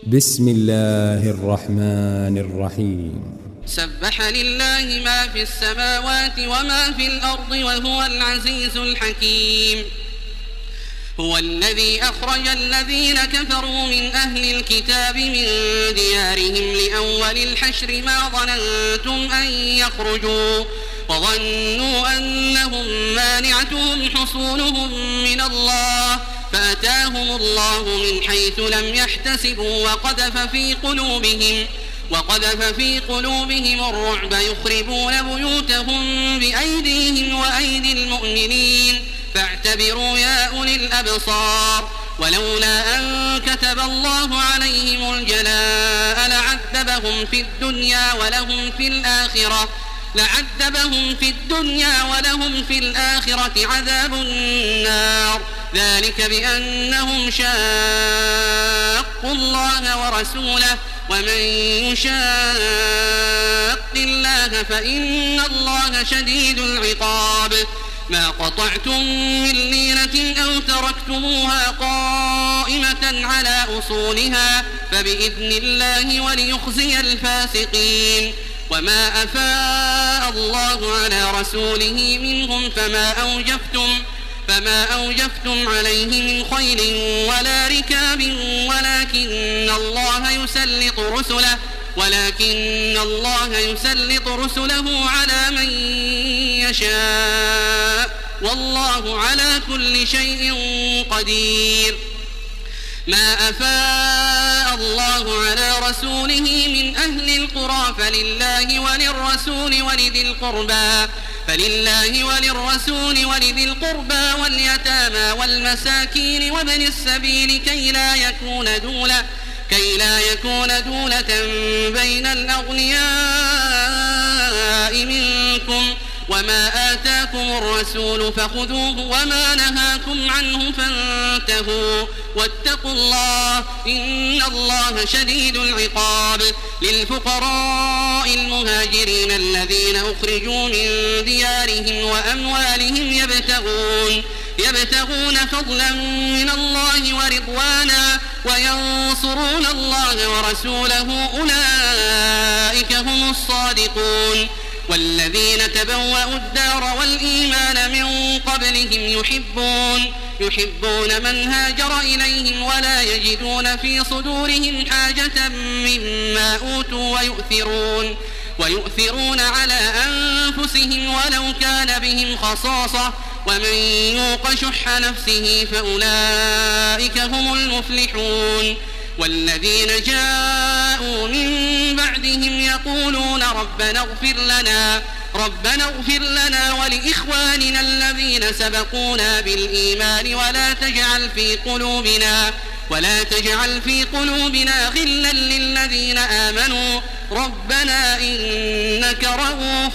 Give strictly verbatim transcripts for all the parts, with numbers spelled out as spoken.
بسم الله الرحمن الرحيم. سبح لله ما في السماوات وما في الأرض وهو العزيز الحكيم. هو الذي أخرج الذين كفروا من أهل الكتاب من ديارهم لأول الحشر ما ظننتم أن يخرجوا وظنوا أنهم مانعتهم حصونهم من الله فأتاهم الله من حيث لم يحتسبوا وقذف في قلوبهم وقذف في قلوبهم الرعب يخربون بيوتهم بأيديهم وأيدي المؤمنين فاعتبروا يا أولي الأبصار. ولولا أن كتب الله عليهم الجلاء لعذبهم في الدنيا ولهم في الآخرة لعذبهم في الدنيا ولهم في الآخرة عذاب النار ذلك بأنهم شاقوا الله ورسوله ومن يشاق الله فإن الله شديد العقاب. ما قطعتم من لينة أو تركتموها قائمة على أصولها فبإذن الله وليخزي الفاسقين. وما أفاء الله على رسوله منهم فما أوجفتم فما أوجفتم عليه من خيل ولا ركاب ولكن الله يسلط رسله ولكن الله يسلط رسله على من يشاء والله على كل شيء قدير. ما أفاء الله على رسوله من أهل القرى فلله وللرسول ولذي القربى فلله وللرسول ولذي القربى واليتامى والمساكين وابن السبيل كي لا يكون دولة كي لا يكون دولة بين الأغنياء منكم. وما آتاكم الرسول فخذوه وما نهاكم عنه فانتهوا واتقوا الله إن الله شديد العقاب. للفقراء المهاجرين الذين أخرجوا من ديارهم وأموالهم يبتغون يبتغون فضلا من الله ورضوانا وينصرون الله ورسوله أولئك هم الصادقون. والذين تبوأوا الدار والإيمان من قبلهم يحبون يحبون من هاجر إليهم ولا يجدون في صدورهم حاجة مما أوتوا ويؤثرون ويؤثرون على أنفسهم ولو كان بهم خصاصة ومن يوق شح نفسه فأولئك هم المفلحون. والذين جاءوا من بعدهم يقولون ربنا اغفر لنا ربنا اغفر لنا ولإخواننا الذين سبقونا بالإيمان ولا تجعل في قلوبنا ولا تجعل في قلوبنا غلا للذين آمنوا ربنا إنك رؤوف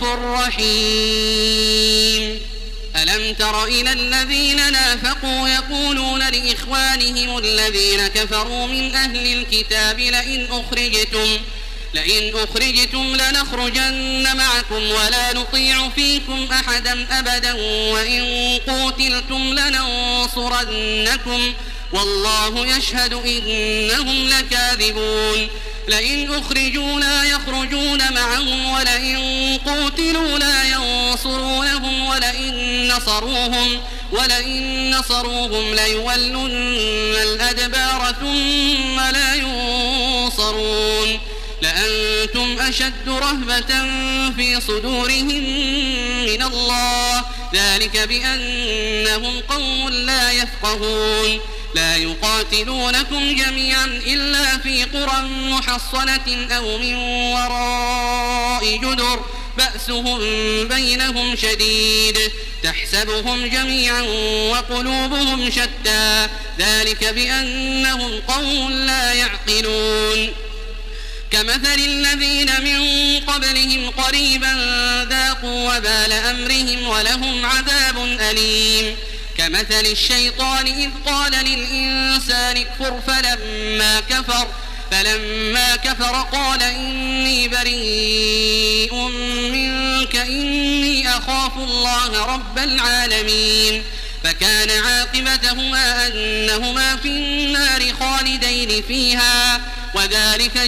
رحيم. ألم تر إلى الذين نافقوا يقولون لإخوانهم الذين كفروا من أهل الكتاب لئن أخرجتم لئن أخرجتم لنخرجن معكم ولا نطيع فيكم أحدا أبدا وإن قوتلتم لننصرنكم والله يشهد إنهم لكاذبون. لئن أخرجوا لا يخرجون معهم ولئن قوتلوا لا ينصرونهم ولئن نصروهم ولئن نصروهم ليولن الأدبار ثم لا ينصرون. لأنتم أشد رهبة في صدورهم من الله ذلك بأنهم قوم لا يفقهون. لا يقاتلونكم جميعا إلا في قرى محصنة أو من وراء جدر بأسهم بينهم شديد تحسبهم جميعا وقلوبهم شتى ذلك بأنهم قوم لا يعقلون. كمثل الذين من قبلهم قريبا ذاقوا وبال أمرهم ولهم عذاب أليم. كمثل الشيطان إذ قال للإنسان اكفر فلما كفر فلما كفر قال إني بريء منك إني أخاف الله رب العالمين. فكان عاقبتهما أنهما في النار خالدين فيها وذلك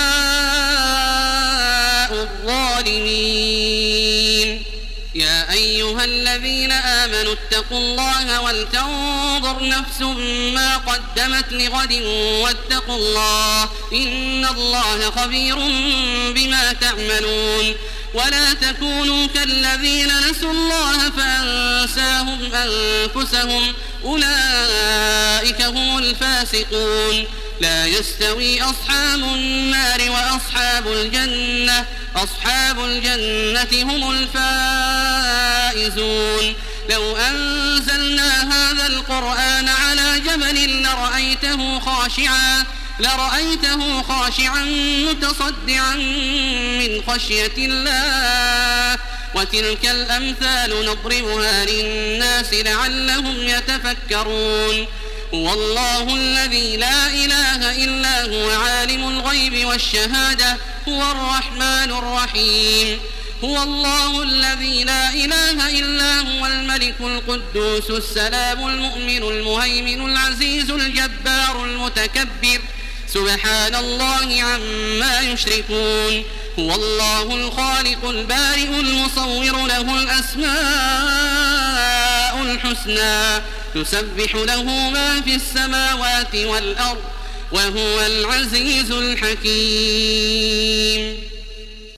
جزاء الظالمين. يا أيها الذين آمنوا اتقوا الله ولتنظر نفس ما قدمت لغد واتقوا الله إن الله خبير بما تعملون. ولا تكونوا كالذين نسوا الله فأنساهم أنفسهم أولئك هم الفاسقون. لا يستوي أصحاب النار وأصحاب الجنة أصحاب الجنة هم الفائزون. لو أنزلنا هذا القرآن على جبل لرأيته خاشعا لرأيته خاشعا متصدعا من خشية الله. وتلك الأمثال نضربها للناس لعلهم يتفكرون. هو الله الذي لا إله إلا هو عالم الغيب والشهادة هو الرحمن الرحيم. هو الله الذي لا إله إلا هو الملك القدوس السلام المؤمن المهيمن العزيز الجبار المتكبر سبحان الله عما يشركون. هو الله الخالق البارئ المصور له الأسماء الحسنى يسبح له ما في السماوات والأرض وهو العزيز الحكيم.